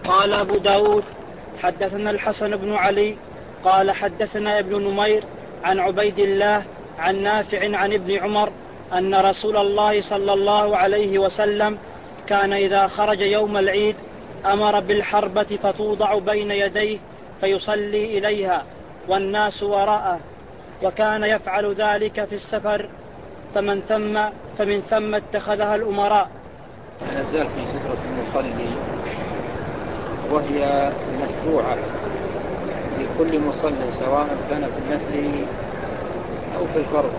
قال أبو داود حدثنا الحسن بن علي قال حدثنا ابن نمير عن عبيد الله عن نافع عن ابن عمر أن رسول الله صلى الله عليه وسلم كان إذا خرج يوم العيد أمر بالحربة فتوضع بين يديه فيصلي إليها والناس وراءه، وكان يفعل ذلك في السفر فمن ثم اتخذها الأمراء. نزال في سترة المصلي، وهي مشروعة لكل مصلي سواء كان في النفل أو في الفرض.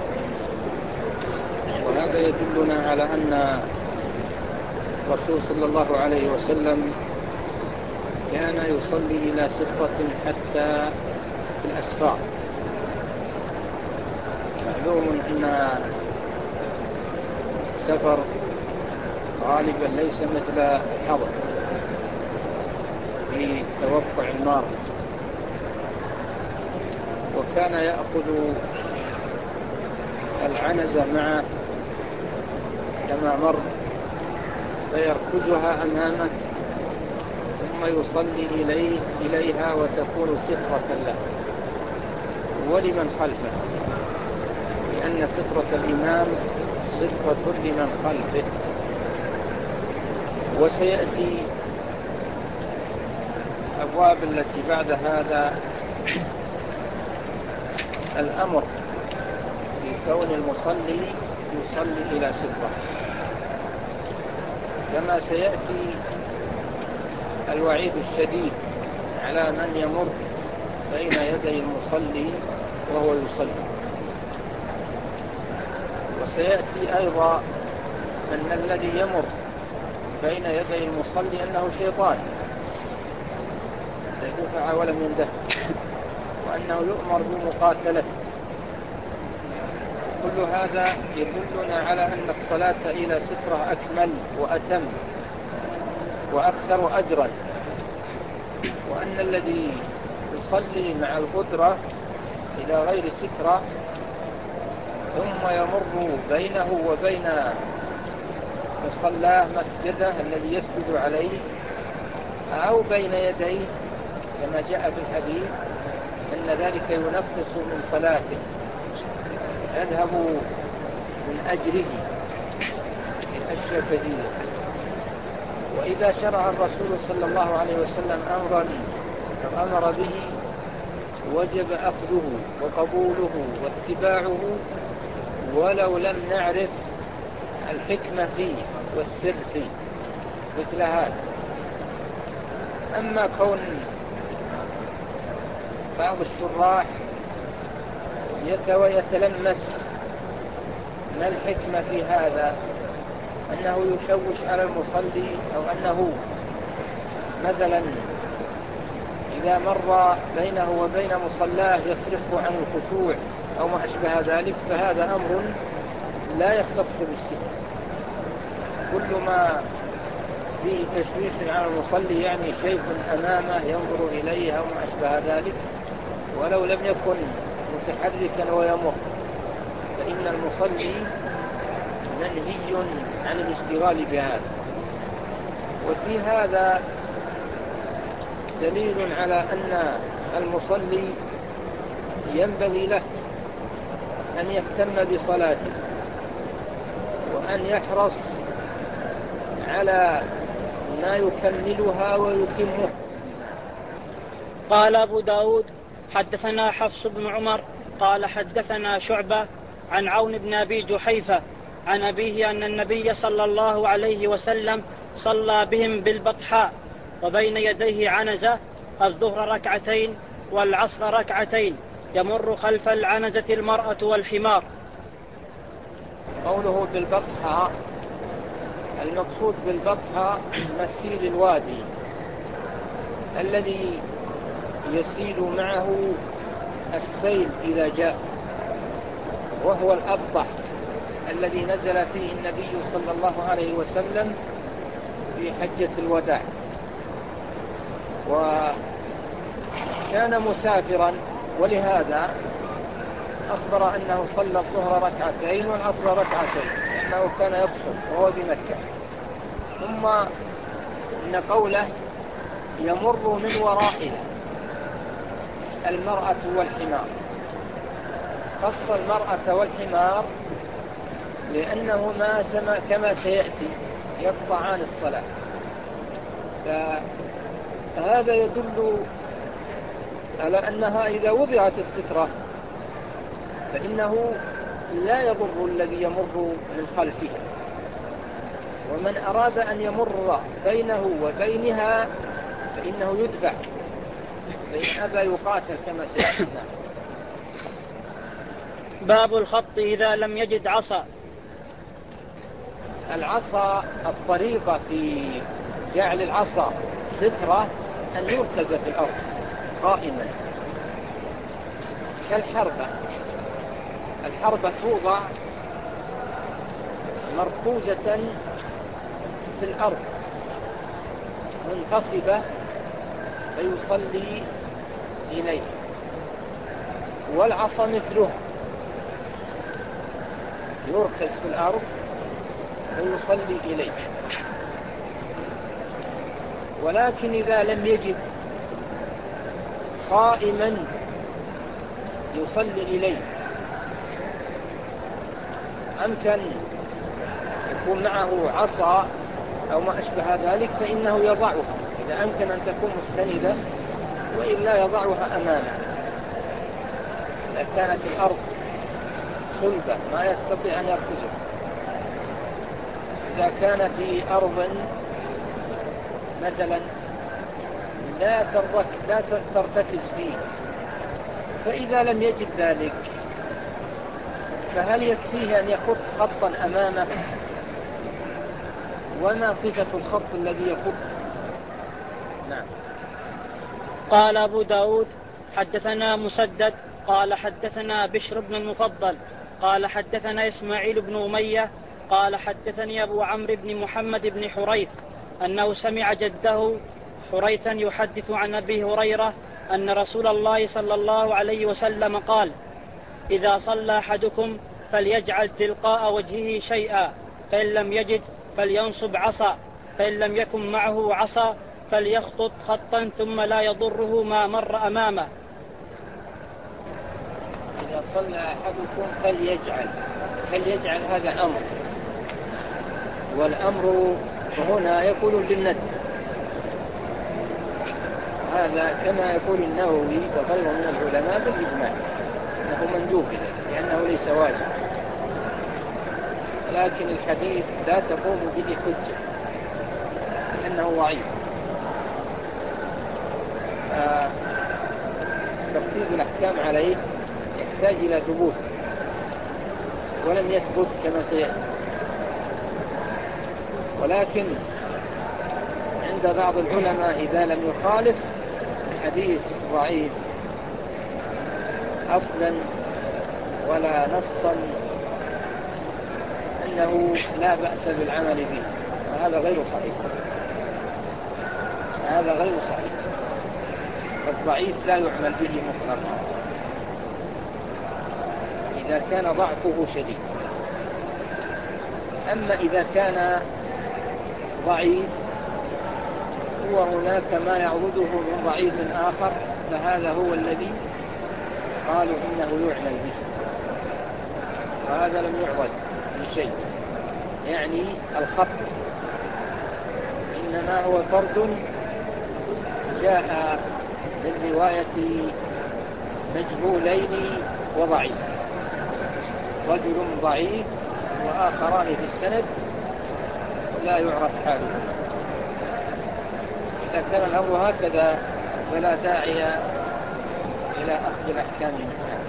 وهذا يدلنا على أن الرسول صلى الله عليه وسلم كان يصلي إلى سترة حتى في الأسفار. معلوم أن السفر غالبا ليس مثل الحضر في توقع المار، وكان يأخذ العنزة معه كما مر فيركزها أمامه ثم يصلي إليها وتكون سترة له ولمن خلفه، لأن سترة الإمام سترة لمن خلفه. وسيأتي الأبواب التي بعد هذا الأمر بكون المصلي يصلي إلى سترة، كما سيأتي الوعيد الشديد على من يمر بين يدي المصلي وهو يصلي. وسيأتي أيضا أن الذي يمر بين يدي المصلي أنه شيطان دفع ولم يندفع، وأنه يؤمر بمقاتلته. كل هذا يدلنا على أن الصلاة إلى سترة أكمل وأتم وأكثر أجرا، وأن الذي يصلي مع القدرة إلى غير سترة ثم يمر بينه وبين مصلاه مسجده الذي يسجد عليه أو بين يديه كما جاء في الحديث أن ذلك ينقص من صلاته، يذهب من أجره الأشياء كثيرة. وإذا شرع الرسول صلى الله عليه وسلم أمرا أمر به وجب أخذه وقبوله واتباعه ولو لم نعرف الحكمة فيه والسر فيه مثل هذا. أما كون بعض الشراح يتلمس ما الحكمة في هذا، أنه يشوش على المصلي، أو أنه مثلا إذا مر بينه وبين مصلاه يصرفه عن الخشوع أو ما أشبه ذلك، فهذا أمر لا يختص بالسن. كل ما فيه تشويش على المصلي يعني شيء أمامه ينظر إليه أو ما أشبه ذلك، ولو لم يكن متحركا ويمر، فإن المصلي منهي عن الاشتغال بهذا. وفي هذا دليل على أن المصلي ينبغي له أن يهتم بصلاته وأن يحرص على ما يكملها ويتمه. قال أبو داود حدثنا حفص بن عمر قال حدثنا شعبة عن عون بن أبي جحيفة عن أبيه أن النبي صلى الله عليه وسلم صلى بهم بالبطحاء وبين يديه عنزة، الظهر ركعتين والعصر ركعتين، يمر خلف العنزة المرأة والحمار. قوله بالبطحاء، المقصود بالبطحاء مسيل الوادي الذي يسيل معه السيل إذا جاء، وهو الأبطح الذي نزل فيه النبي صلى الله عليه وسلم في حجة الوداع، وكان مسافرا، ولهذا أخبر أنه صلى الظهر ركعتين والعصر ركعتين لأنه كان يقصر وهو بمكة. ثم إن قوله يمر من ورائها المرأة والحمار. خص المرأة والحمار لأنهما كما سيأتي يقطعان الصلاة، فهذا يدل على أنها إذا وضعت السترة فإنه لا يضر الذي يمر من خلفها، ومن أراد أن يمر بينه وبينها فإنه يدفع، فإن أبى يقاتل كما سيأتي. باب الخط إذا لم يجد عصا. العصا الطريقة في جعل العصا سترة أن يركز في الأرض قائما كالحربة. الحربة توضع مركوزة في الأرض منتصبة فيصلي إليه، والعصا مثله يركز في الأرض ويصلي إليه. ولكن إذا لم يجد قائما يصلي إليه أمكن يكون معه عصا أو ما أشبه ذلك فإنه يضعها، إذا أمكن أن تكون مستندة، وإلا يضعها أمامه. إذا كانت الأرض صلبة ما يستطيع أن يركزها، إذا كان في أرض مثلا لا ترتكز فيه، فإذا لم يجد ذلك فهل يكفيه أن يخط خطا أمامه؟ وما صفة الخط الذي يخط؟ نعم. قال أبو داود حدثنا مسدد قال حدثنا بشر بن المفضل قال حدثنا إسماعيل بن أمية قال حدثني أبو عمرو بن محمد بن حريث أنه سمع جده حريثا يحدث عن أبي هريرة أن رسول الله صلى الله عليه وسلم قال: إذا صلى أحدكم فليجعل تلقاء وجهه شيئا، فإن لم يجد فلينصب عصا، فإن لم يكن معه عصا فليخطط خطا ثم لا يضره ما مر أمامه. إذا صلى أحدكم فليجعل هذا أمر، والأمر هنا يكون للندب، هذا كما يقول النووي وغيره من العلماء بالإجماع أنه مندوب لأنه ليس واجب، لكن الحديث لا تقوم به حجة لأنه ضعيف. ترتيب الأحكام عليه يحتاج إلى ثبوت، ولم يثبت كما سيأتي. ولكن عند بعض العلماء إذا لم يخالف الحديث ضعيف أصلا ولا نصا أنه لا بأس بالعمل به، وهذا غير صحيح. هذا غير صحيح، الضعيف لا يعمل به مطلقا إذا كان ضعفه شديد. أما إذا كان ضعيف وهناك ما يعضده من ضعيف آخر فهذا هو الذي قالوا إنه يعمل به، وهذا لم يعضد بشيء، يعني الخط إنما هو فرد جاء من رواية مجهولين وضعيف، رجل ضعيف وآخران في السند لا يعرف حالهم. إذا كان الأمر هكذا فلا داعي إلى أخذ الأحكام منها.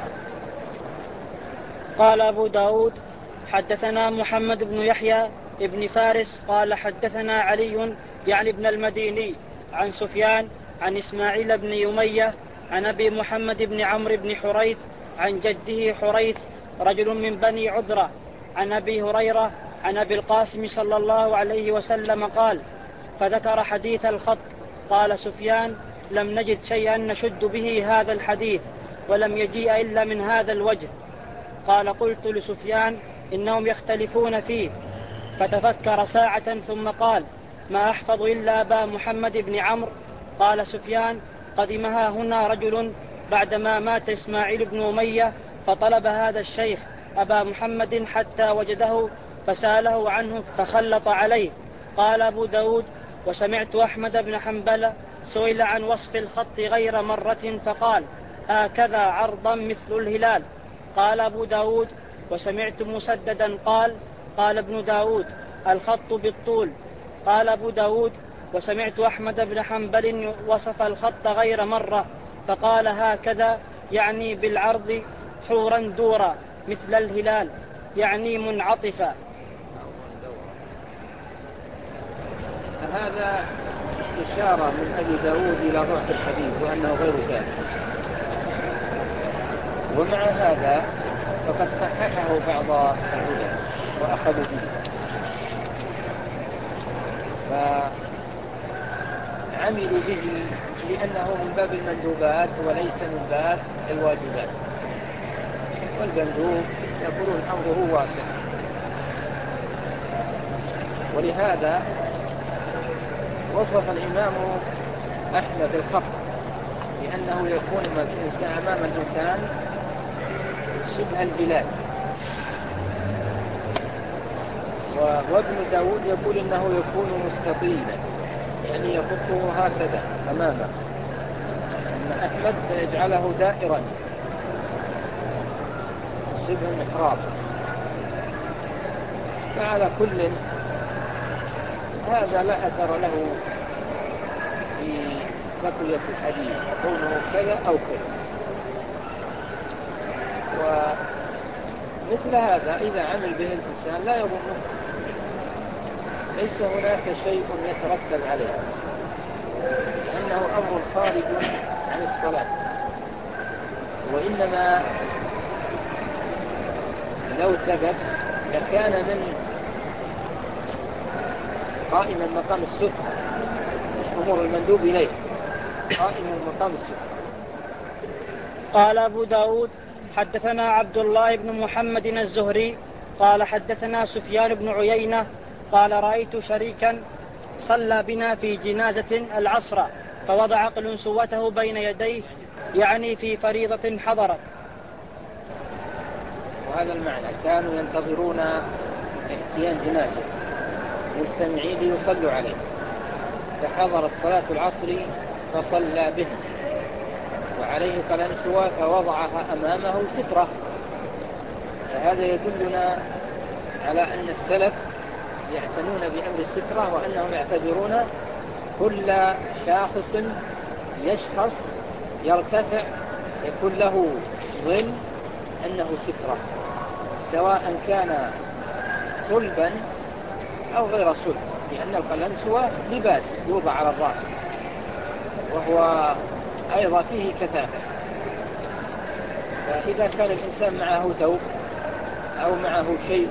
قال أبو داود حدثنا محمد بن يحيى ابن فارس قال حدثنا علي يعني ابن المديني عن سفيان عن إسماعيل بن يمية عن أبي محمد بن عمرو بن حريث عن جده حريث رجل من بني عذرة عن أبي هريرة عن أبي القاسم صلى الله عليه وسلم قال: فذكر حديث الخط. قال سفيان: لم نجد شيئا نشد به هذا الحديث، ولم يجيء إلا من هذا الوجه. قال: قلت لسفيان: إنهم يختلفون فيه. فتفكر ساعة ثم قال: ما أحفظ إلا أبا محمد بن عمرو. قال سفيان: قدمها هنا رجل بعدما مات إسماعيل بن أمية، فطلب هذا الشيخ أبا محمد حتى وجده فسأله عنه فخلط عليه. قال أبو داود: وسمعت أحمد بن حنبل سئل عن وصف الخط غير مرة فقال: هكذا عرضا مثل الهلال. قال أبو داود: وسمعت مسددا قال: قال ابن داود: الخط بالطول. قال أبو داود: وسمعت أحمد بن حنبل وصف الخط غير مرة فقال: هكذا، يعني بالعرض حورا دورا مثل الهلال، يعني منعطفا. هذا إشارة من أبي داود إلى ضعف الحديث وأنه غير ثابت، ومع هذا فقد صححه بعض العلماء وأخذوا به، فعملوا به لأنه من باب المندوبات وليس من باب الواجبات، والمندوب يقولون أمره واسع. ولهذا وصف الإمام أحمد الخط لأنه يكون أمام الإنسان شبه الهلال، وابن داود يقول إنه يكون مستطيلا، يعني يخطه هكذا أمامه. أما أحمد فيجعله دائرا شبه المحراب. فعلى كل هذا لا أثر له في تقوية الحديث كونه كذا أو كذا. ومثل هذا إذا عمل به الإنسان لا يضره، ليس هناك شيء يترتب عليه، لأنه أمر خارج عن الصلاة. وإنما لو ثبت لكان من قائما مقام الستر، أمور المندوب إليه قائما مقام الستر. قال أبو داود: حدثنا عبد الله بن محمد الزهري قال حدثنا سفيان بن عيينة قال: رأيت شريكا صلى بنا في جنازة العصر فوضع قلنسوته بين يديه، يعني في فريضة حضرت. وهذا المعنى، كانوا ينتظرون اتيان جنازة مجتمعين ليصلوا عليه، فحضرت صلاة العصر فصلى بهم وعليه قلنسوة فوضعها أمامه سترة. فهذا يدلنا على أن السلف يعتنون بأمر السترة، وأنهم يعتبرون كل شاخص يشخص يرتفع يكون له ظل أنه سترة، سواء كان صلبا أو غير صلب، لأن القلنسوة لباس يوضع على الرأس وهو أيضا فيه كثافة. فإذا كان الإنسان معه ثوب أو معه شيء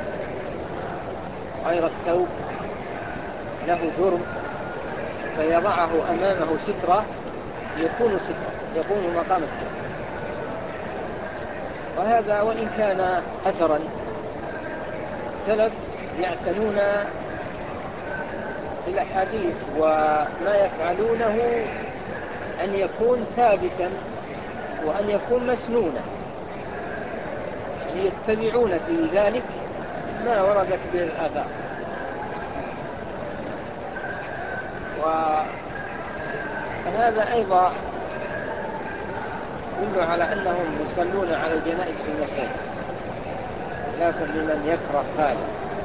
غير الثوب له جرم فيضعه أمامه سترة، يكون سترة، يقوم مقام السترة. وهذا وإن كان أثرا، السلف يعتنون بالأحاديث وما يفعلونه أن يكون ثابتا وأن يكون مسنونا، يعني يتبعون في ذلك ما وردت به الآثار. وهذا أيضا يدل على أنهم يصلون على الجنائز في المساجد، لكن لمن يكره هذا،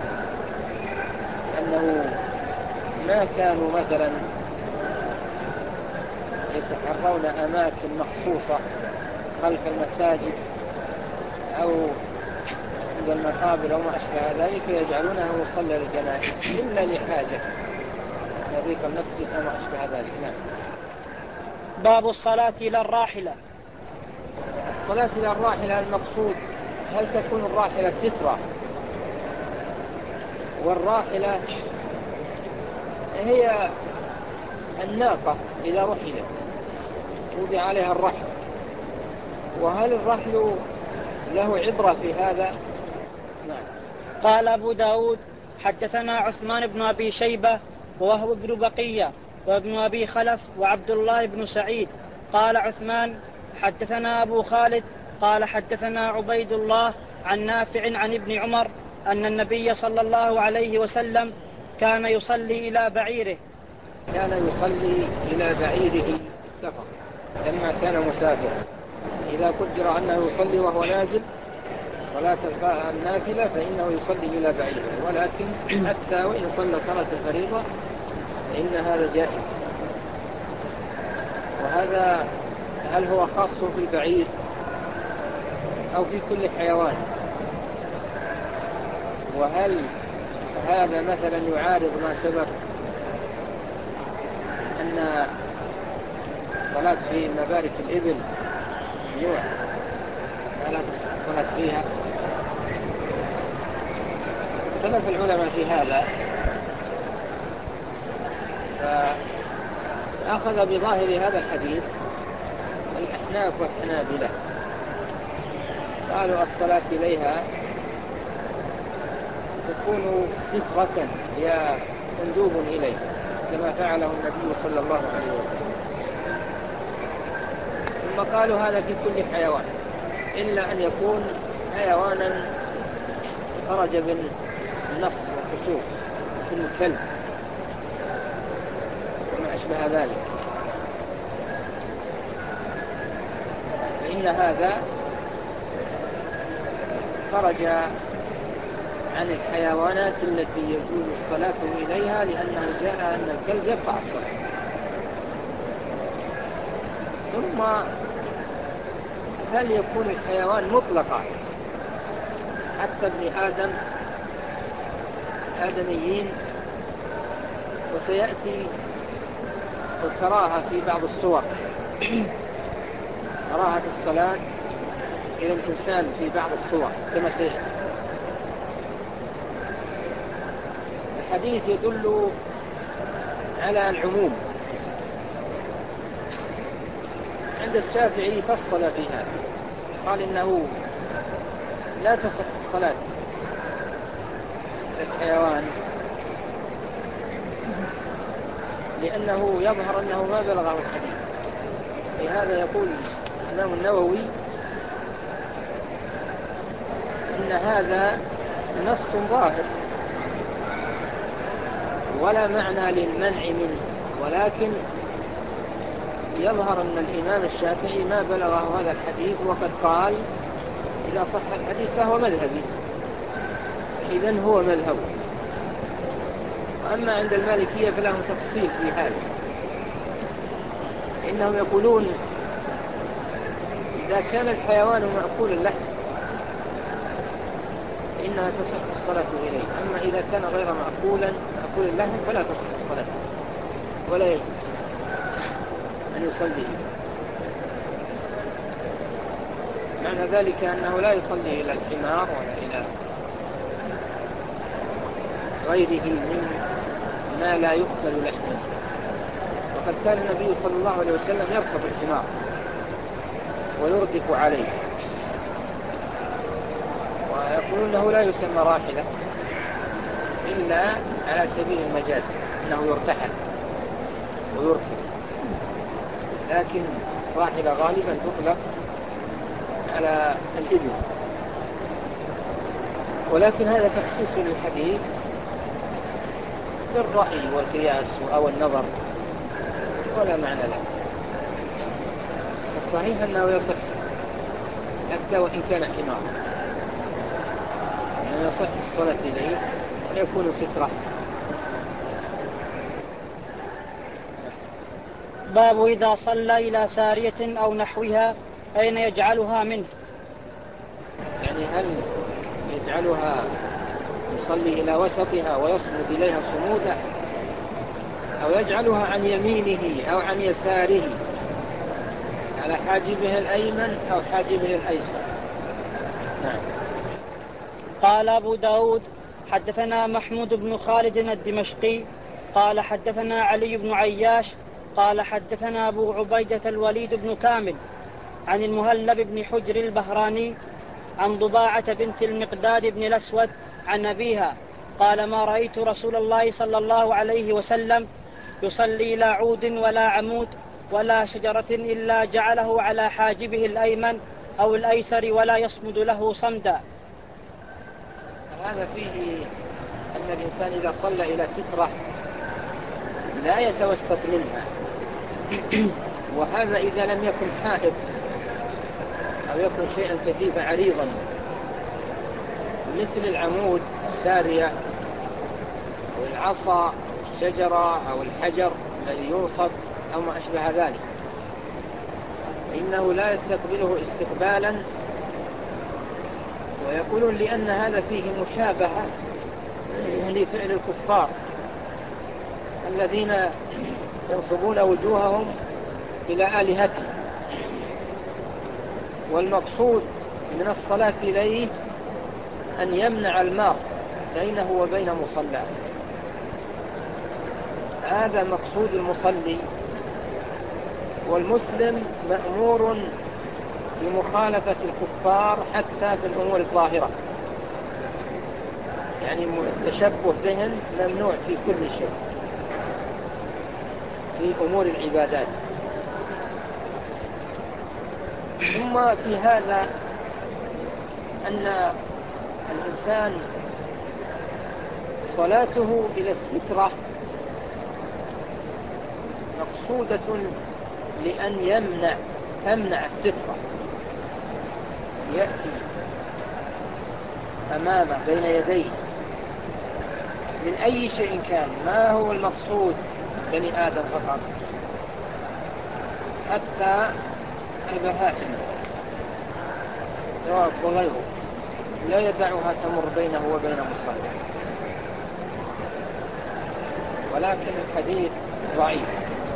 لأنه ما كانوا مثلا يتحرون أماكن مخصوصة خلف المساجد أو عند المقابر أو ما أشبه ذلك يجعلونه مصلى للجنائز إلا لحاجة طريق المسجد أو ما أشبه ذلك. نعم. باب الصلاة إلى الراحلة. الصلاة إلى الراحلة المقصود هل تكون الراحلة سترة؟ والراحلة هي الناقة إذا رحلت وضع عليها الرحل، وهل الرحل له عبرة في هذا؟ نعم. قال أبو داود: حدثنا عثمان بن أبي شيبة ووهب بن بقية وابن أبي خلف وعبد الله بن سعيد. قال عثمان حدثنا أبو خالد قال حدثنا عبيد الله عن نافع عن ابن عمر أن النبي صلى الله عليه وسلم كان يصلي إلى بعيره. كان يصلي إلى بعيره في السفر لما كان مسافرا. إذا قدر أنه يصلي وهو نازل صلاة النافلة فإنه يصلي إلى بعيره، ولكن حتى وإن صلى صلاة الفريضة فإن هذا جائز. وهذا هل هو خاص بالبعير أو في كل حيوان؟ وهل هذا مثلا يعارض ما سبق أن الصلاة في مبارك الإبل ممنوع لا تصح الصلاة فيها؟ اختلف العلماء في هذا، فأخذ بظاهر هذا الحديث الأحناف والحنابلة، قالوا الصلاة إليها تكون سترة هي مندوب إليه كما فعله النبي صلى الله عليه وسلم. ثم قالوا هذا في كل حيوان إلا أن يكون حيوانا خرج بالنص والخشوع في الكلب وما أشبه ذلك، فإن هذا خرج عن الحيوانات التي يجوز الصلاة إليها، لأنه جاء أن الكلب يقطع الصلاة. ثم هل يكون الحيوان مطلقا حتى ابن آدم الآدميين؟ وسيأتي الكراهة في بعض الصور كراهة الصلاة إلى الإنسان في بعض الصور كما سيأتي. الحديث يدل على العموم. عند الشافعي فصل في هذا، قال إنه لا تصح الصلاة للحيوان لأنه يظهر أنه ما بلغه الحديث. لهذا يقول الإمام النووي إن هذا نص ظاهر ولا معنى للمنع منه، ولكن يظهر أن الإمام الشافعي ما بلغه هذا الحديث، وقد قال إذا صح الحديث فهو مذهبي، إذن هو مذهب. وأما عند المالكية فلهم تفصيل في هذا، إنهم يقولون إذا كان الحيوان مأكول اللحم إنها تصح الصلاة إليه، أما إذا كان غير مأكول اللحم فلا تصح الصلاة ولا يجب أن يصلي إليه. معنى ذلك أنه لا يصلي إلى الحمار ولا إلى غيره مما لا يؤكل لحمه. وقد كان النبي صلى الله عليه وسلم يركب الحمار ويردف عليه، ويقولون أنه لا يسمى راحلة إلا على سبيل المجاز، أنه يرتحل ويركب، لكن راحلة غالبا تطلق على الإبل. ولكن هذا تخصيص للحديث بالرأي والقياس أو النظر ولا معنى له. الصحيح أنه يصح حتى وإن كان حمار، أنه يصح الصلاة إليه ويكون سترة. باب إذا صلى إلى سارية أو نحوها أين يجعلها منه؟ يعني هل يجعلها يصلي إلى وسطها ويصمد إليها صمودا، أو يجعلها عن يمينه أو عن يساره على حاجبه الأيمن أو حاجبه الأيسر؟ نعم. قال أبو داود حدثنا محمود بن خالد الدمشقي قال حدثنا علي بن عياش قال حدثنا أبو عبيدة الوليد بن كامل عن المهلب بن حجر البهراني عن ضباعة بنت المقداد بن الأسود عن أبيها قال ما رأيت رسول الله صلى الله عليه وسلم يصلي لا عود ولا عمود ولا شجرة إلا جعله على حاجبه الأيمن أو الأيسر ولا يصمد له صمدا. هذا فيه أن الإنسان إذا صلى إلى سترة لا يتوسط منها وهذا إذا لم يكن حائط أو يكن شيئا كثيفا عريضا مثل العمود السارية أو العصا الشجرة أو الحجر الذي يوصف أو ما أشبه ذلك، إنه لا يستقبله استقبالا. ويقولون لأن هذا فيه مشابهة لفعل الكفار الذين ينصبون وجوههم إلى آلهتهم، والمقصود من الصلاة إليه أن يمنع المار بينه وبين مصلاه. هذا مقصود المصلي، والمسلم مأمور بمخالفة الكفار حتى في الأمور الظاهرة، يعني التشبه بهم ممنوع في كل شيء في أمور العبادات. ثم في هذا أن الإنسان صلاته إلى السترة مقصودة لأن تمنع السترة، يأتي أمامه بين يديه من أي شيء كان. ما هو المقصود بني آدم فقط، حتى البهائم وغيره لا يدعها تمر بينه وبين مصلى. ولكن الحديث ضعيف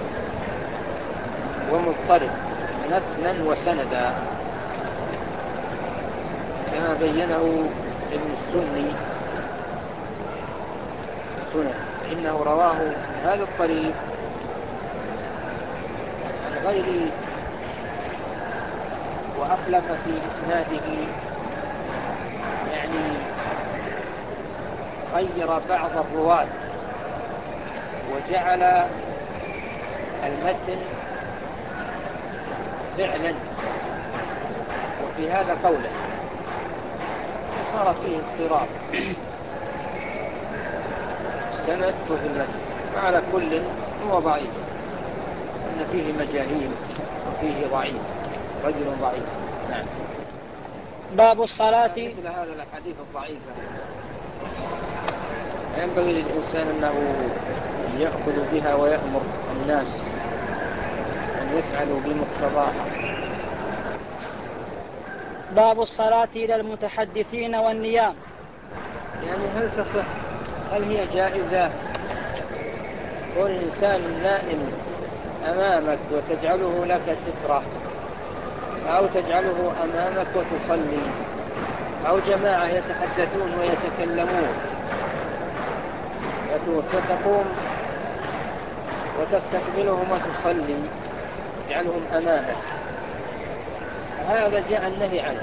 ومضطرب متنا وسندا كما بينه ابن السني سنن، فإنه رواه من هذا الطريق عن غير وأخلف في إسناده، يعني غير بعض الرواة وجعل المتن فعلا وفي هذا قوله، صار فيه اضطراب السند وفي المتن. وعلى كل هو ضعيف، إن فيه مجاهيل وفيه ضعيف، رجل ضعيف. نعم. باب الصلاة. مثل هذا الحديث الضعيفة ينبغي للإنسان أنه يأخذ بها ويأمر الناس أن يفعلوا بمقتضاها. باب الصلاة إلى المتحدثين والنيام. يعني هل تصح، هل هي جائزة كون الإنسان نائم أمامك وتجعله لك سترة، أو تجعله أمامك وتصلي، أو جماعة يتحدثون ويتكلمون فتقوم وتستقبلهم وتصلي تجعلهم أمامك؟ هذا جاء النهي عنه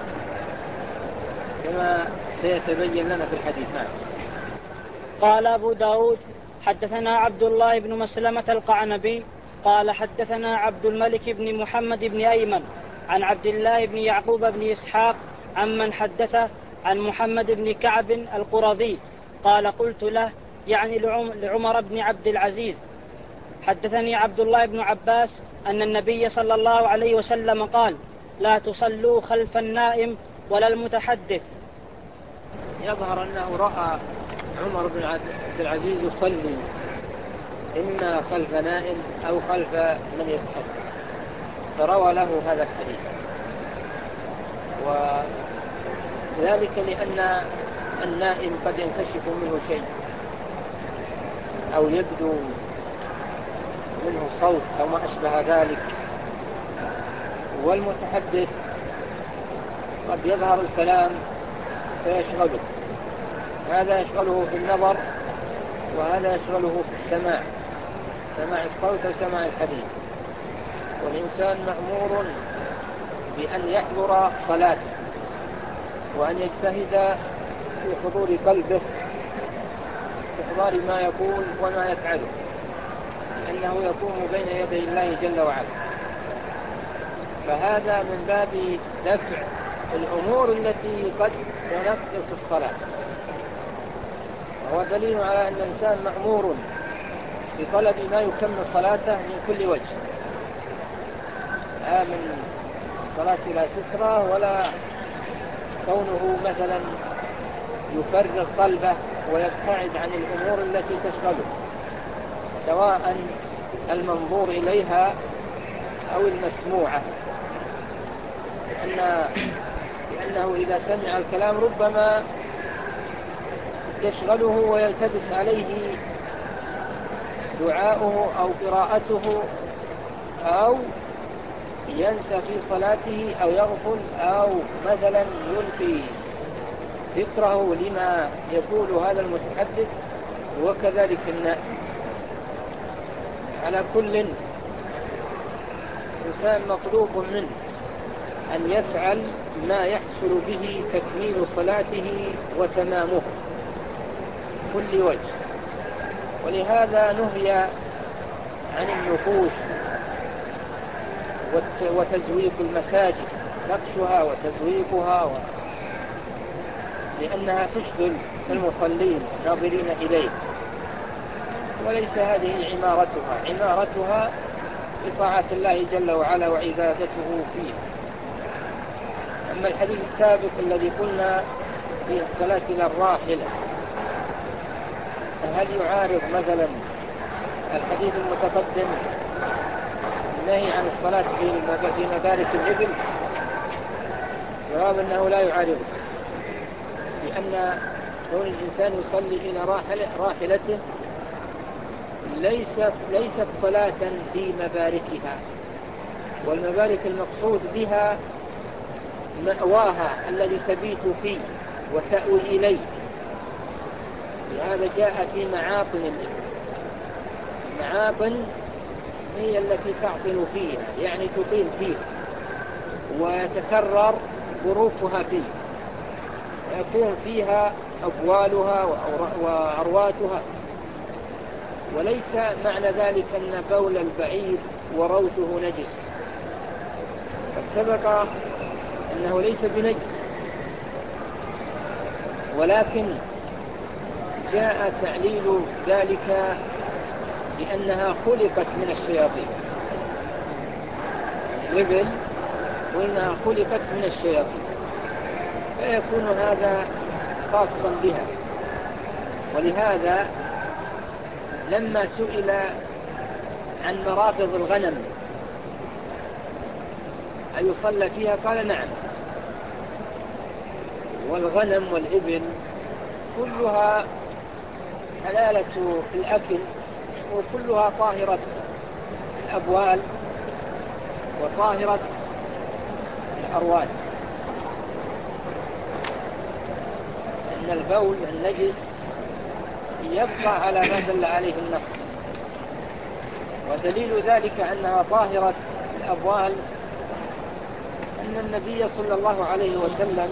كما سيتبين لنا في الحديث. قال أبو داود حدثنا عبد الله بن مسلمة القعنبي قال حدثنا عبد الملك بن محمد بن أيمن عن عبد الله بن يعقوب بن إسحاق عمن حدثه عن محمد بن كعب القرظي قال قلت له يعني لعمر بن عبد العزيز حدثني عبد الله بن عباس أن النبي صلى الله عليه وسلم قال لا تصلوا خلف النائم ولا المتحدث. يظهر أنه رأى عمر بن عبد العزيز يصلي إما خلف نائم أو خلف من يتحدث، فروى له هذا الحديث. وذلك لأن النائم قد ينكشف منه شيء أو يبدو منه صوت أو ما أشبه ذلك، والمتحدث قد يظهر الكلام فيشغله، هذا يشغله في النظر وهذا يشغله في السماع، سماع الصوت أو سماع الحديث. والإنسان مأمور بأن يحضر صلاته وأن يجتهد في حضور قلبه استحضار ما يقول وما يفعله، أنه يقوم بين يدي الله جل وعلا. فهذا من باب دفع الأمور التي قد تنقص الصلاة، وهو دليل على أن الإنسان مأمور بطلب ما يكمل صلاته من كل وجه، لا من صلاة لا سترة، ولا كونه مثلا يفرغ قلبه ويبتعد عن الأمور التي تشغله، سواء المنظور إليها أو المسموعة، لأنه إذا سمع الكلام ربما يشغله ويلتبس عليه دعاؤه أو قراءته، أو ينسى في صلاته، أو يغفل، أو مثلا يلقي ذكره لما يقول هذا المتحدث، وكذلك النائم. على كل إنسان مطلوب منه أن يفعل ما يحصل به تكميل صلاته وتمامه كل وجه. ولهذا نهي عن النقوش وتزويق المساجد، نقشها وتزويقها، لأنها تشغل المصلين الناظرين إليه، وليس هذه عمارتها بطاعة الله جل وعلا وعبادته فيه. أما الحديث السابق الذي قلنا في الصلاة إلى الراحلة، هل يعارض مثلا الحديث المتقدم النهي عن الصلاة في مبارك الإبل؟ جواب أنه لا يعارض، لأن كون الإنسان يصلي إلى راحلته ليست صلاة في مباركها، والمبارك المقصود بها مأواها الذي تبيت فيه وتأوي إليه. لهذا جاء في معاطن الإبل. المعاطن هي التي تعطن فيها، يعني تقيم فيها ويتكرر ظروفها فيه، ويكون فيها أبوالها وأرواتها. وليس معنى ذلك أن بول البعير وروثه نجس، قد سبق أنه ليس بنجس، ولكن جاء تعليل ذلك لأنها خلقت من الشياطين. الإبل وإنها خلقت من الشياطين، فيكون هذا خاصا بها. ولهذا لما سئل عن مرابض الغنم أيصلى فيها قال نعم. والغنم والإبل كلها حلالة الأكل، وكلها طاهرة الأبوال وطاهرة الأرواد، لأن البول النجس يبقى على ما دل عليه النص. ودليل ذلك أنها طاهرة الأبوال أن النبي صلى الله عليه وسلم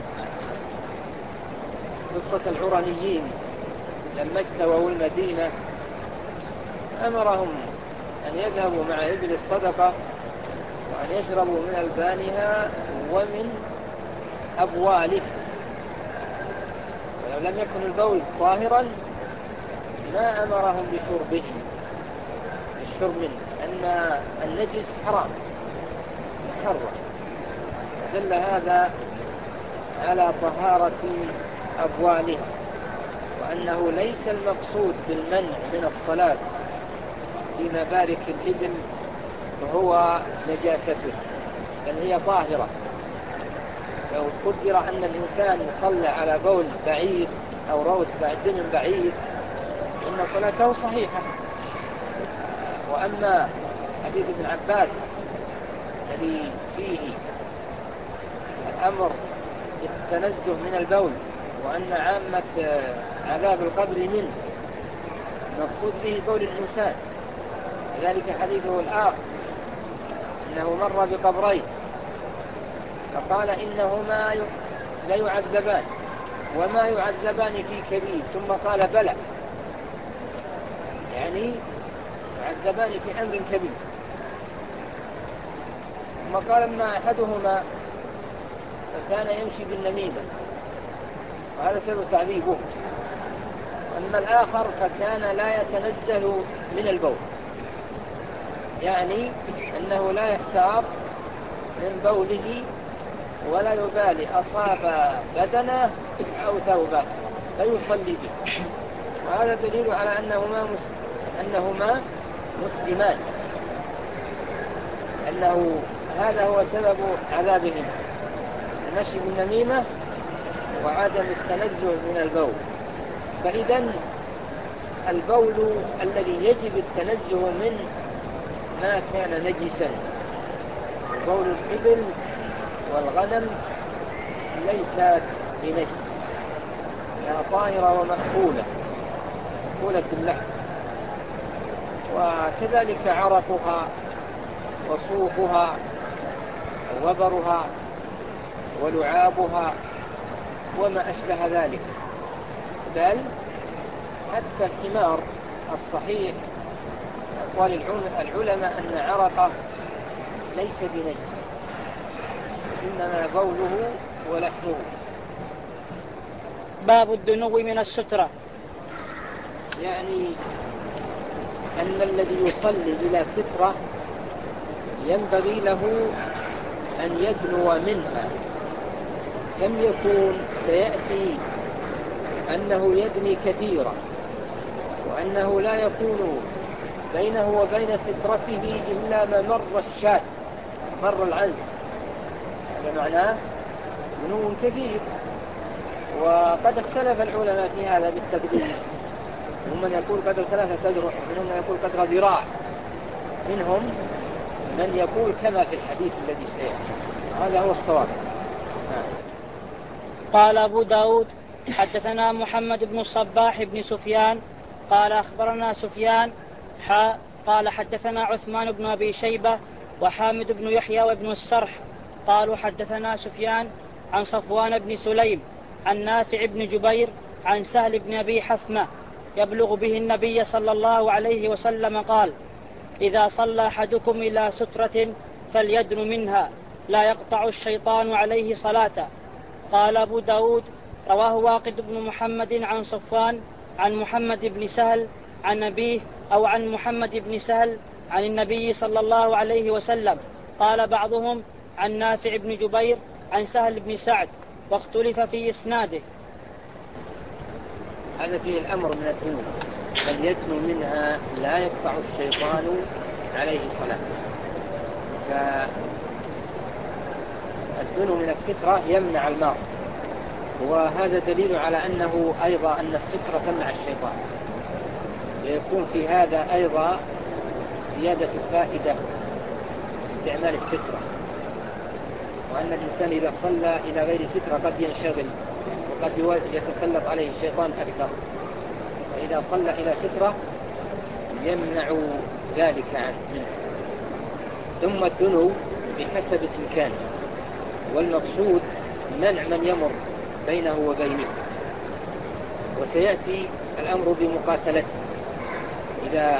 قصة العرنيين لما اجتووا المدينة أمرهم أن يذهبوا مع إبل الصدقة وأن يشربوا من ألبانها ومن أبواله، ولو لم يكن البول طاهرا ما أمرهم بشربه، الشرب منه، أن النجس حرام محرم. دل هذا على طهارة أبوالها، وأنه ليس المقصود بالمنع من الصلاة في مبارك الإبل هو نجاسته، بل هي طاهرة. لو قدر أن الإنسان صلى على بول بعير أو روث دم بعير إن صلاته صحيحة. وأما حديث ابن عباس الذي فيه الأمر بالتنزه من البول وأن عامة عذاب القبر منه، مقصود به بول الإنسان. لذلك حديثه الآخر أنه مر بقبرين فقال إنهما لا يعذبان وما يعذبان في كبير، ثم قال بلى، يعني يعذبان في أمر كبير. ثم قال أما أحدهما فكان يمشي بالنميمة وهذا سبب تعذيبه، أما الآخر فكان لا يتنزه من البول، يعني أنه لا يحتار من بوله ولا يبالي أصاب بدنه أو ثوبه فيصلي به. وهذا دليل على أنهما مسلمان، أنه هذا هو سبب عذابهم، المشي بالنميمة وعدم التنزه من البول. فإذا البول الذي يجب التنزه منه ما كان نجسا، بول الإبل والغنم ليست بنجس، لها طاهرة ومأكولة، مأكولة اللحم، وكذلك عرقها وصوفها ووبرها ولعابها وما أشبه ذلك. بل حتى الحمار الصحيح أقوال العلماء أن عرقه ليس بنجس، إنما بوله ولحمه. باب الدنو من السترة، يعني أن الذي يصلي إلى سترة ينبغي له أن يدنو منها. كم يكون سيأتي أنه يدني كثيرا، وأنه لا يكون بينه وبين سترته إلا ممر الشاة، مر العنز، هذا معناه دنو كثير. وقد اختلف العلماء في هذا بالتقدير، منهم من يقول قدر 3 أذرع، منهم من يقول قدر ذراع، منهم من يقول كما في الحديث الذي سيأتي. هذا هو الصواب. قال أبو داود حدثنا محمد بن الصباح بن سفيان قال أخبرنا سفيان قال حدثنا عثمان بن أبي شيبة وحامد بن يحيى وابن السرح قالوا حدثنا سفيان عن صفوان بن سليم عن نافع بن جبير عن سهل بن أبي حثمة يبلغ به النبي صلى الله عليه وسلم قال: إذا صلى أحدكم إلى سترة فليدن منها لا يقطع الشيطان عليه صلاته. قال أبو داود رواه واقد بن محمد عن صفوان عن محمد بن سهل عن أبيه أو عن محمد بن سهل عن النبي صلى الله عليه وسلم. قال بعضهم عن نافع بن جبير عن سهل بن سعد، واختلف في إسناده. هذا فيه الأمر من الدنو، فليدنو منها لا يقطع الشيطان عليه صلاة. فالدنو من السترة يمنع الماء، وهذا دليل على أنه أيضا أن السترة تمنع الشيطان، ويكون في هذا أيضا زيادة فائدة استعمال السترة، وأن الإنسان إذا صلى إلى غير سترة قد ينشغل وقد يتسلط عليه الشيطان أكثر، فإذا صلى إلى سترة يمنع ذلك عنه. ثم الدنو بحسب الإمكان، والمقصود منع من يمر بينه وبينه، وسيأتي الأمر بمقاتلته إذا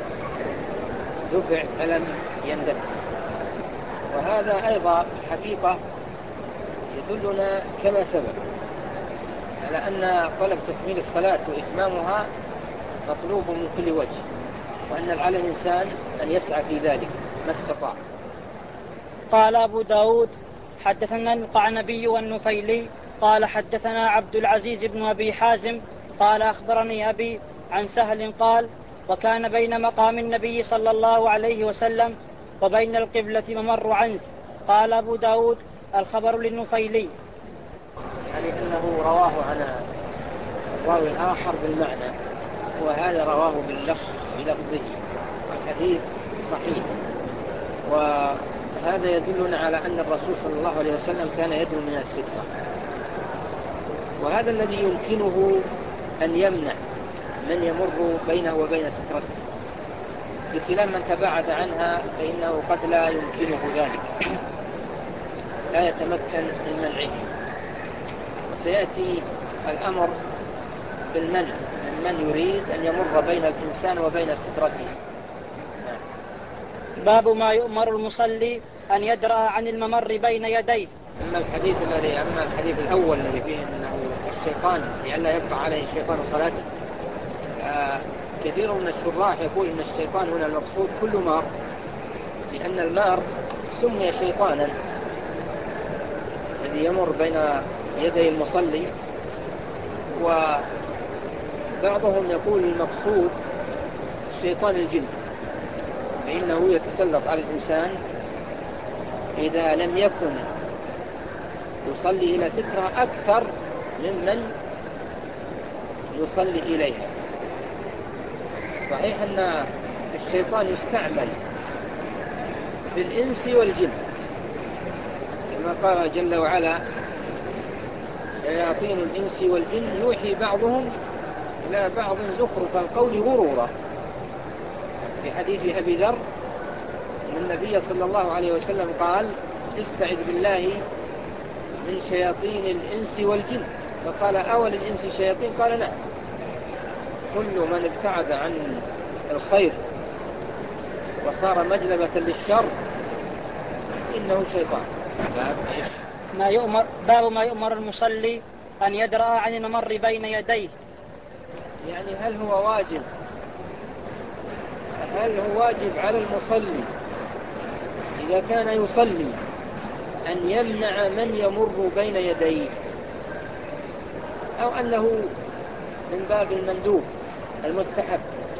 دفع فلم يندفع. وهذا أيضا الحقيقة يدلنا كما سبق على أن طلب تكميل الصلاة وإتمامها مطلوب من كل وجه، وأن على الإنسان أن يسعى في ذلك ما استطاع. قال أبو داود حدثنا القعنبي والنفيلي قال حدثنا عبد العزيز بن أبي حازم قال أخبرني أبي عن سهل قال: وكان بين مقام النبي صلى الله عليه وسلم وبين القبلة ممر عنز. قال أبو داود: الخبر للنفيلي. يعني أنه رواه عن الراوي الآخر بالمعنى، وهذا رواه بلفظه، والحديث صحيح. وهذا يدلنا على أن الرسول صلى الله عليه وسلم كان يدنو من السترة، وهذا الذي يمكنه أن يمنع من يمر بينه وبين سترته، بخلاف من تباعد عنها فإنه قد لا يمكنه ذلك، لا يتمكن من منعه. وسيأتي الأمر بالمنع من يريد أن يمر بين الإنسان وبين سترته، باب ما يؤمر المصلي أن يدرأ عن الممر بين يديه. أما الحديث الأول الذي فيه أنه الشيطان لئلا يقطع عليه الشيطان صلاته، كثير من الشراح يقول أن الشيطان هنا المقصود كل مار، لأن المار سمي شيطانا الذي يمر بين يدي المصلي. وبعضهم يقول المقصود شيطان الجن، فإنه يتسلط على الإنسان إذا لم يكن يصلي إلى سترة أكثر ممن يصلي إليها. صحيح أن الشيطان يستعمل بالإنس والجن، كما قال جل وعلا: شياطين الإنس والجن يوحي بعضهم إلى بعض زخرف القول غرورا. في حديث أبي ذر أن النبي صلى الله عليه وسلم قال: استعذ بالله من شياطين الإنس والجن. فقال: أول الإنس شياطين؟ قال: نعم. كل من ابتعد عن الخير وصار مجلبة للشر إنه شيطان. باب ما يؤمر المصلي أن يدرأ عن الممر بين يديه. يعني هل هو واجب على المصلي إذا كان يصلي أن يمنع من يمر بين يديه، أو أنه من باب المندوب المستحب؟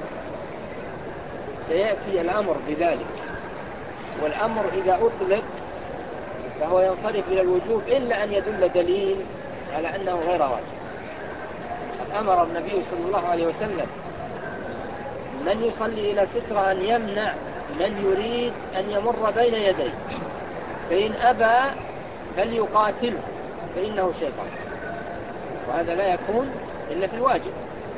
سيأتي الأمر بذلك، والأمر إذا أطلق فهو ينصرف إلى الوجوب إلا أن يدل دليل على أنه غير واجب. أمر النبي صلى الله عليه وسلم من يصلي إلى سترة أن يمنع من يريد أن يمر بين يديه، فإن أبى فليقاتله فإنه شيطان. وهذا لا يكون إلا في الواجب،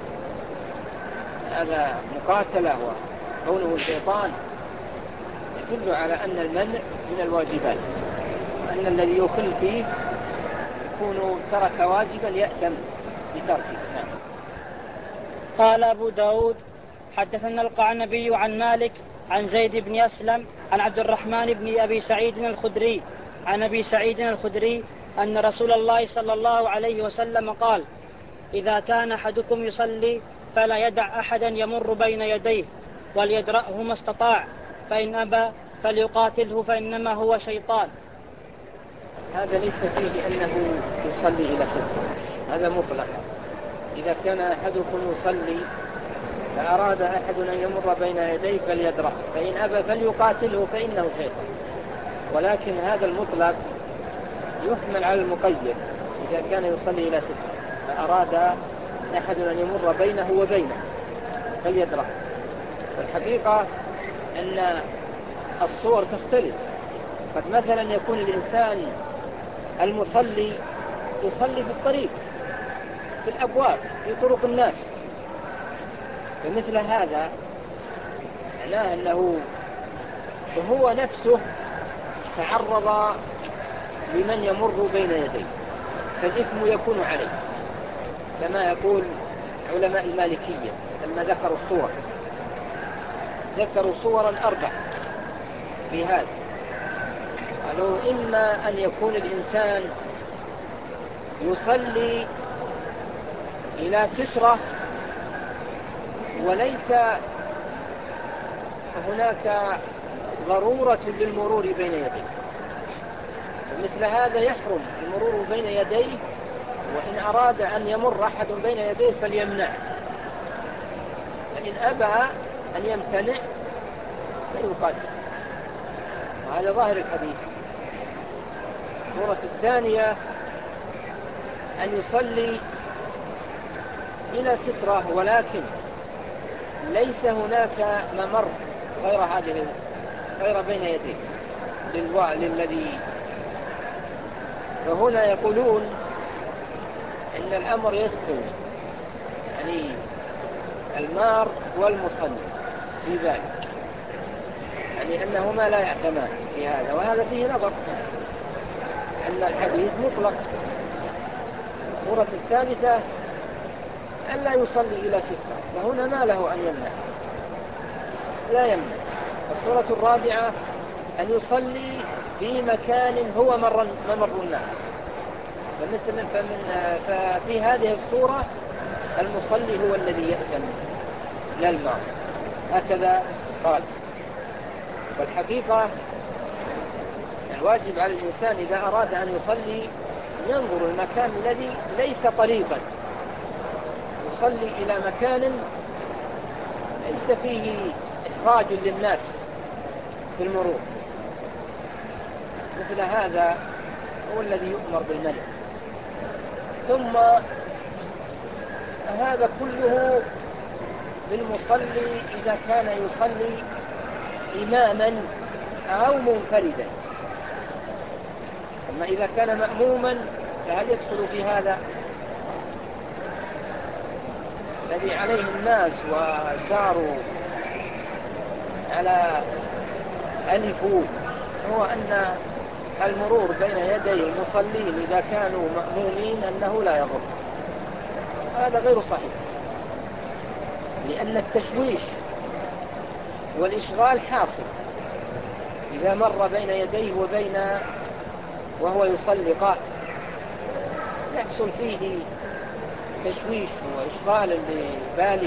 هذا مقاتلة، وكونه شيطان يدل على أن المنع من الواجبات، وأن الذي يخل فيه يكون ترك واجبا يأثم بتركه. نعم. قال أبو داود: حدثنا القعنبي عن مالك عن زيد بن أسلم عن عبد الرحمن بن أبي سعيد الخدري عن أبي سعيد الخدري أن رسول الله صلى الله عليه وسلم قال: إذا كان أحدكم يصلي فلا يدع أحدا يمر بين يديه وليدرأه ما استطاع، فإن أبى فليقاتله فإنما هو شيطان. هذا ليس فيه أنه يصلي إلى سترة، هذا مطلق. إذا كان أحدكم يصلي فأراد أحد أن يمر بين يديه فليدرأ، فإن أبى فليقاتله فإنه شيطان. ولكن هذا المطلق يحمل على المقيد، إذا كان يصلي إلى سترة فأراد أحد أن يمر بينه وبينه فليدرأ. والحقيقة أن الصور تختلف. قد مثلا يكون الإنسان المصلي يصلي في الطريق، في الأبواب، في طرق الناس، فمثل هذا معناه أنه هو نفسه تعرض لمن يمر بين يديه، فالإثم يكون عليه، كما يقول علماء المالكية لما ذكروا الصور، ذكروا صورا 4 في هذا. قالوا: إما أن يكون الإنسان يصلي إلى سترة وليس هناك ضرورة للمرور بين يديه، مثل هذا يحرم المرور بين يديه، وإن أراد أن يمر أحد بين يديه فليمنع، فإن أبى أن يمتنع فيقاتل. وهذا ظاهر الحديث. الصورة الثانية أن يصلي إلى سترة ولكن ليس هناك ممر غير بين يديه للذي، فهنا يقولون إن الأمر يستوي، يعني المار والمصلي في ذلك، يعني أنهما لا يعتمان في هذا، وهذا فيه نظر، أن الحديث مطلق. الصورة الثالثة ألا يصلي إلى سترة، فهنا ما له أن يمنع، لا يمنع، الصورة الرابعة أن يصلي في مكان هو ممر الناس. ففي هذه الصورة المصلي هو الذي يأتم لا الماء، هكذا قال. والحقيقة الواجب على الإنسان إذا أراد أن يصلي ينظر المكان الذي ليس طريقا، يصلي إلى مكان ليس فيه إحراج للناس في المرور. مثل هذا هو الذي يؤمر بالمنع. ثم هذا كله للمصلي إذا كان يصلي إماما أو منفردا. أما إذا كان مأموما فهل يدخل في هذا الذي عليه الناس وساروا على ألفوا؟ هو أن المرور بين يدي المصلين إذا كانوا مأمومين أنه لا يضر. هذا غير صحيح، لأن التشويش والإشغال حاصل إذا مر بين يديه وهو يصلي قائم، يحصل فيه تشويش وإشغال لباله،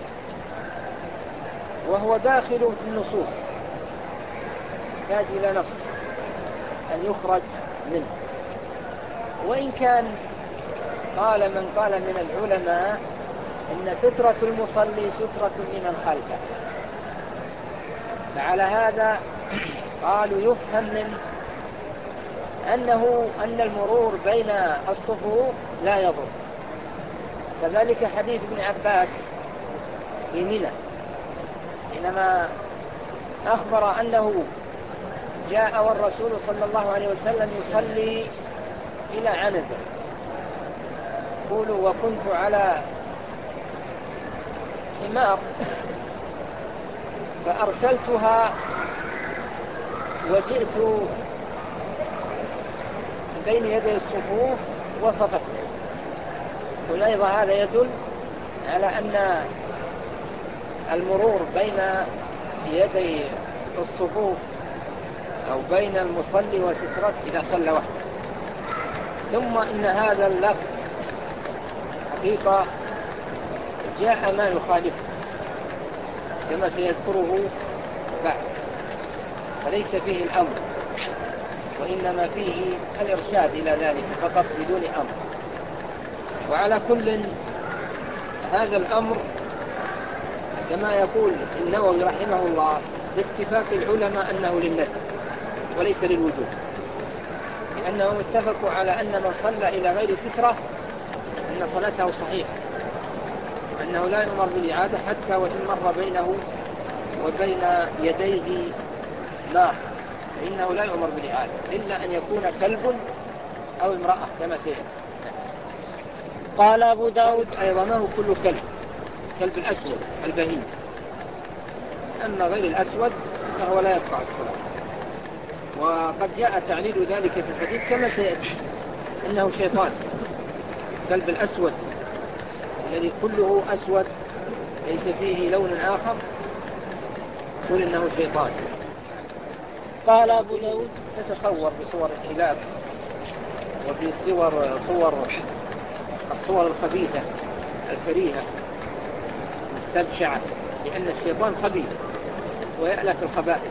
وهو داخل في النصوص يحتاج إلى نص أن يخرج منه. وإن كان قال من قال من العلماء إن سترة المصلي سترة لمن خلفه، فعلى هذا قالوا يفهم من أن المرور بين الصفوف لا يضر. كذلك حديث ابن عباس في منى حينما أخبر أنه جاء والرسول صلى الله عليه وسلم يصلي إلى عنزة، يقول وكنت على حمار فأرسلتها وجئت بين يدي الصفوف وصفت. وأيضا هذا يدل على أن المرور بين يدي الصفوف أو بين المصلي وسترته إذا صلى وحده. ثم إن هذا اللفظ حقيقة جاء ما يخالفه كما سيذكره بعد، فليس فيه الأمر وإنما فيه الإرشاد إلى ذلك فقط بدون أمر. وعلى كل هذا الأمر كما يقول النووي رحمه الله باتفاق العلماء أنه للندب وليس للوجوب، لأنهم اتفقوا على أن من صلى إلى غير سترة أن صلاته صحيحة، أنه لا يؤمر بالإعادة حتى وإن مر بينه وبين يديه ماء، فإنه لا يؤمر بالإعادة إلا أن يكون كلب أو امرأة كما سيأتي. قال أبو داود أيضا ما هو كل كلب الأسود البهيم، أما غير الأسود فهو لا يقطع الصلاة. وقد جاء تعليل ذلك في الحديث كما سيأتي إنه شيطان. كلب الأسود الذي كله أسود ليس فيه لون آخر قل إنه شيطان. قال أبو داود تتصور بصور الكلاب وبصور الصور الخبيثة الكريهة مستبشعة، لأن الشيطان خبيث ويألف الخبائث.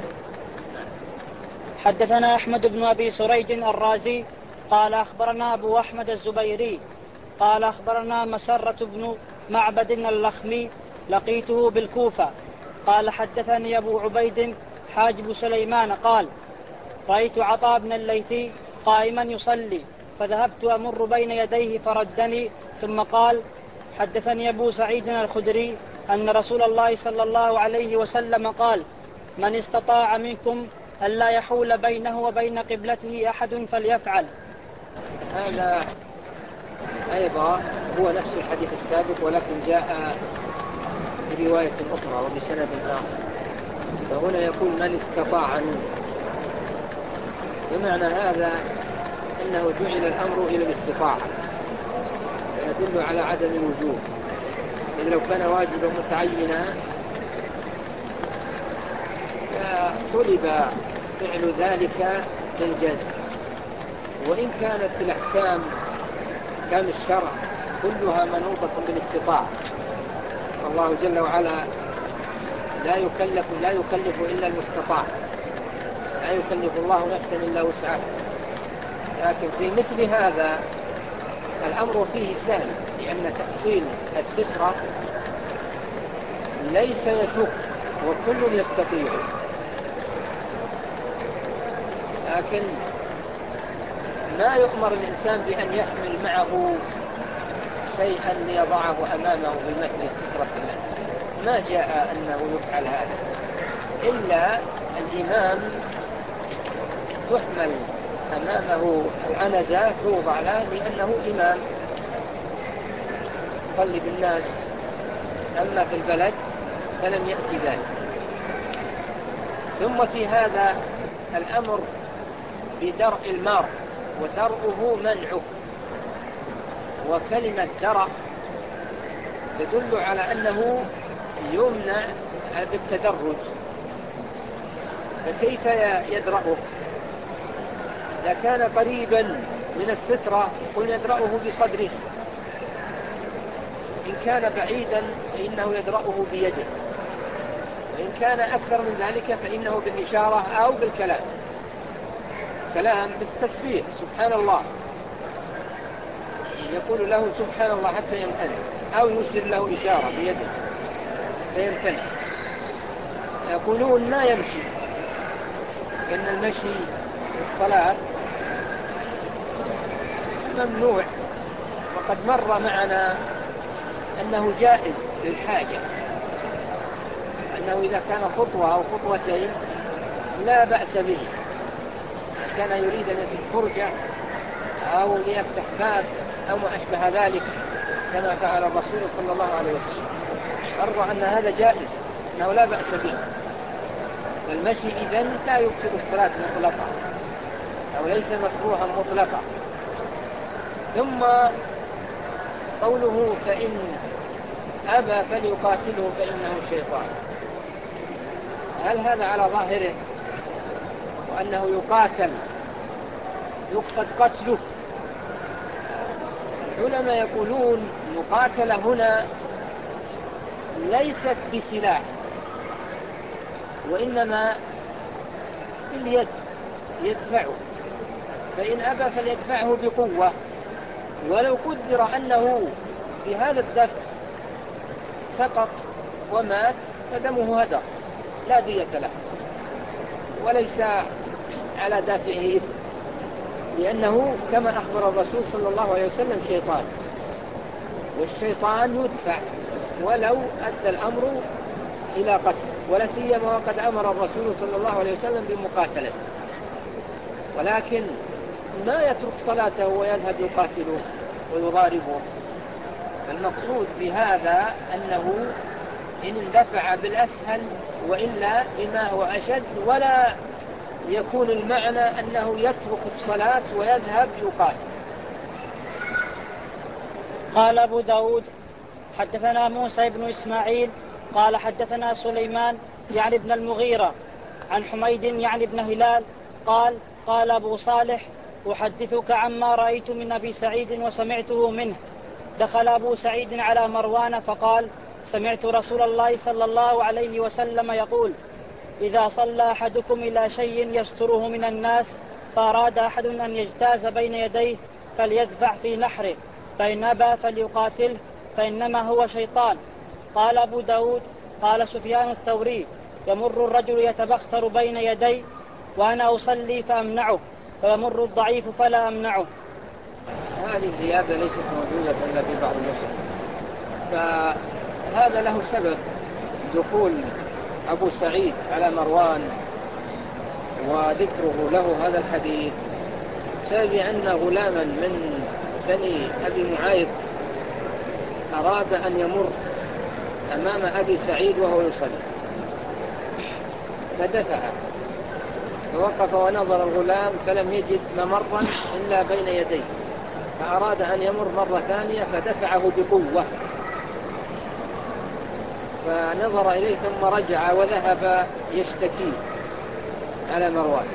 حدثنا أحمد بن أبي سريج الرازي قال أخبرنا أبو أحمد الزبيري قال أخبرنا مسرة بن معبد اللخمي لقيته بالكوفة قال حدثني أبو عبيد حاجب سليمان قال رأيت عطاء بن الليثي قائما يصلي فذهبت أمر بين يديه فردني، ثم قال حدثني أبو سعيد الخدري أن رسول الله صلى الله عليه وسلم قال من استطاع منكم ألا يحول بينه وبين قبلته أحد فليفعل. هذا أيضا هو نفس الحديث السابق ولكن جاء برواية أخرى وبسند آخر، فهنا يقول من استطاع منكم، بمعنى هذا أنه جعل الأمر إلى الاستطاعة ويدل على عدم الوجوب، إذ لو كان واجبا متعينا طلب فعل ذلك بالجزم. وإن كانت الأحكام كان الشرع كلها منوطة بالاستطاعة، الله جل وعلا لا يكلف إلا المستطاع، لا يكلف الله نفسا إلا وسعها. لكن في مثل هذا الأمر فيه سهل، لأن تحصيل السترة ليس يشق وكل يستطيع. لكن ما يؤمر الإنسان بأن يحمل معه شيئا ليضعه أمامه في المسجد سترة له، ما جاء أنه يفعل هذا، إلا الإمام تحمل أمامه العنزة توضع له لأنه إمام يصلي بالناس. أما في البلد فلم يأتي ذلك. ثم في هذا الأمر بدرء المار، ودرءه منعه، وكلمة درء تدل على أنه يمنع بالتدرج. فكيف يدرأه؟ إذا كان قريبا من السترة يقول يدرأه بصدره، إن كان بعيدا فإنه يدرأه بيده، وإن كان أكثر من ذلك فإنه بالإشارة أو بالكلام، كلام بالتسبيح سبحان الله، يقول له سبحان الله حتى يمتنع، أو يشير له إشارة بيده حتى يمتنع. يقولون ما يمشي، إن المشي في الصلاة ممنوع، وقد مر معنا أنه جائز للحاجة، أنه إذا كان خطوة أو خطوتين لا بأس به، كان يريد أن يسد فرجة أو ليفتح باب أو ما أشبه ذلك، كما فعل الرسول صلى الله عليه وسلم، مر أن هذا جائز، أنه لا بأس به. فالمشي إذن لا يبطل الصلاة مطلقا، أو ليس مكروها مطلقا. ثم قوله فإن أبى فليقاتله فإنه شيطان، هل هذا على ظاهره وأنه يقاتل يقصد قتله؟ العلماء يقولون مقاتلة هنا ليست بسلاح، وإنما باليد يدفعه، فإن أبى فليدفعه بقوة، ولو قدر أنه بهذا الدفع سقط ومات فدمه هدر لا دية له، وليس على دافعه إثم، لأنه كما أخبر الرسول صلى الله عليه وسلم شيطان، والشيطان يدفع ولو أدى الأمر إلى قتل، ولا سيما وقد أمر الرسول صلى الله عليه وسلم بمقاتلته، ولكن ما يترك صلاته ويذهب يقاتله ويضاربه. المقصود بهذا أنه إن اندفع بالأسهل، وإلا بما هو أشد، ولا يكون المعنى أنه يترك الصلاة ويذهب يقاتل. قال أبو داود حدثنا موسى بن إسماعيل قال حدثنا سليمان يعني ابن المغيرة عن حميد يعني ابن هلال قال قال أبو صالح أحدثك عما رأيت من أبي سعيد وسمعته منه. دخل أبو سعيد على مروان فقال سمعت رسول الله صلى الله عليه وسلم يقول إذا صلى أحدكم إلى شيء يستره من الناس فأراد أحد أن يجتاز بين يديه فليدفع في نحره، فإن أبى فليقاتله فإنما هو شيطان. قال أبو داود قال سفيان الثوري يمر الرجل يتبختر بين يدي وأنا أصلي فأمنعه، ويمر الضعيف فلا أمنعه. هذه الزيادة ليست موجودة إلا في بعض النسخ، فهذا له سبب دخول أبو سعيد على مروان وذكره له هذا الحديث، سبب أن غلاما من بني أبي معايط أراد أن يمر أمام أبي سعيد وهو يصلي، فدفع، فوقف ونظر الغلام فلم يجد ممرا إلا بين يديه، فأراد أن يمر مرة ثانية فدفعه بقوة، فنظر إليه ثم رجع وذهب يشتكي، على مروان.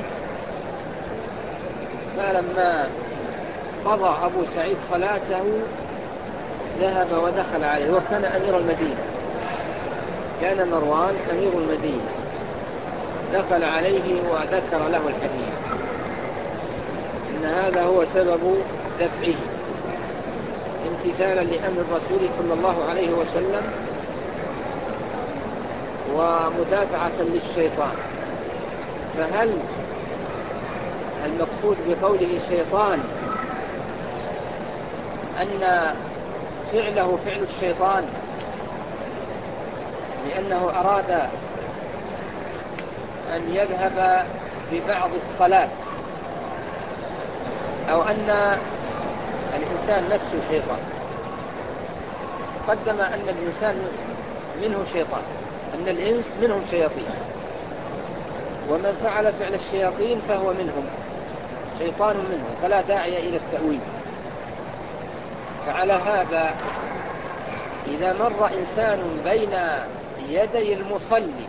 فلما قضى أبو سعيد صلاته ذهب ودخل عليه، وكان أمير المدينة، كان مروان أمير المدينة، دخل عليه وذكر له الحديث إن هذا هو سبب دفعه امتثالا لأمر الرسول صلى الله عليه وسلم ومدافعة للشيطان. فهل المقصود بقوله شيطان أن فعله فعل الشيطان لأنه أراد أن يذهب ببعض الصلاة، أو أن الإنسان نفسه شيطان؟ قدم أن الإنسان منه شيطان، أن الإنس منهم شياطين، ومن فعل فعل الشياطين فهو منهم، شيطان منهم، فلا داعي إلى التأويل. فعلى هذا إذا مر إنسان بين يدي المصلي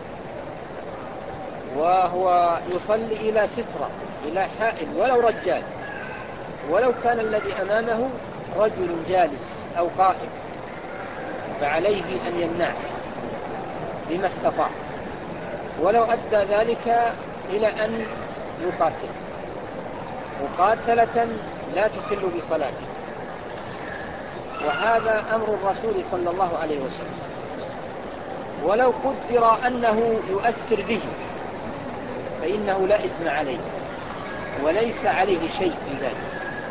وهو يصلي إلى سترة، إلى حائل، ولو رجال، ولو كان الذي أمامه رجل جالس أو قائم، فعليه أن يمنعه بما استطاع، ولو أدى ذلك إلى أن يقاتل مقاتلة لا تخل بصلاته. وهذا أمر الرسول صلى الله عليه وسلم، ولو قدر أنه يؤثر به فإنه لا إثم عليه وليس عليه شيء في ذلك،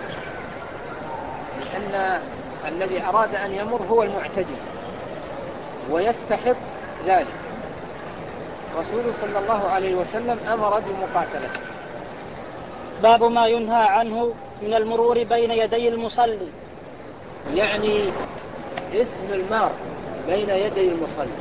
لأن الذي أراد أن يمر هو المعتدي ويستحق ذلك. رسول صلى الله عليه وسلم أمر بمقاتلته. باب ما ينهى عنه من المرور بين يدي المصلي، يعني إثم المار بين يدي المصلي،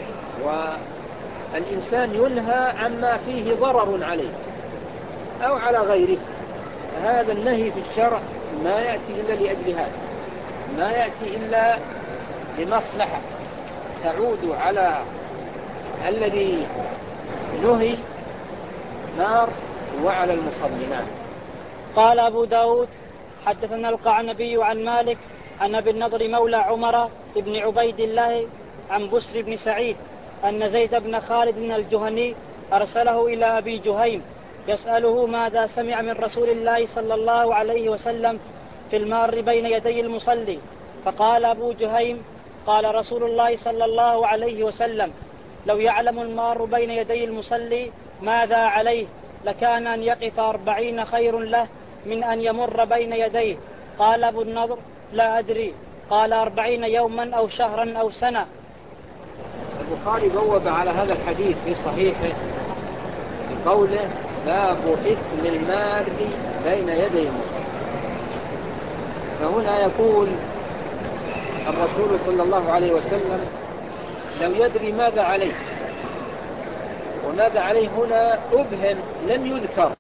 والإنسان ينهى عما فيه ضرر عليه أو على غيره. هذا النهي في الشرع ما يأتي إلا لأجل هذا، ما يأتي إلا لمصلحة تعود على الذي نهي نار وعلى المصلي. نعم. قال أبو داود حدثنا القعنبي عن مالك عن أبي النضر مولى عمر بن عبيد الله عن بسر بن سعيد أن زيد بن خالد الجهني أرسله إلى أبي جهيم يسأله ماذا سمع من رسول الله صلى الله عليه وسلم في المار بين يدي المصلي. فقال أبو جهيم قال رسول الله صلى الله عليه وسلم لو يعلم المار بين يدي المصلي ماذا عليه لكان أن يقف 40 خير له من أن يمر بين يديه. قال أبو النضر لا أدري. قال 40 يوما أو شهرا أو سنة. البخاري بوب على هذا الحديث في صحيحه بقوله باب إثم المار بين يدي المصلي. فهنا يقول الرسول صلى الله عليه وسلم لو يدري ماذا عليه، وماذا عليه هنا أبهم لم يذكر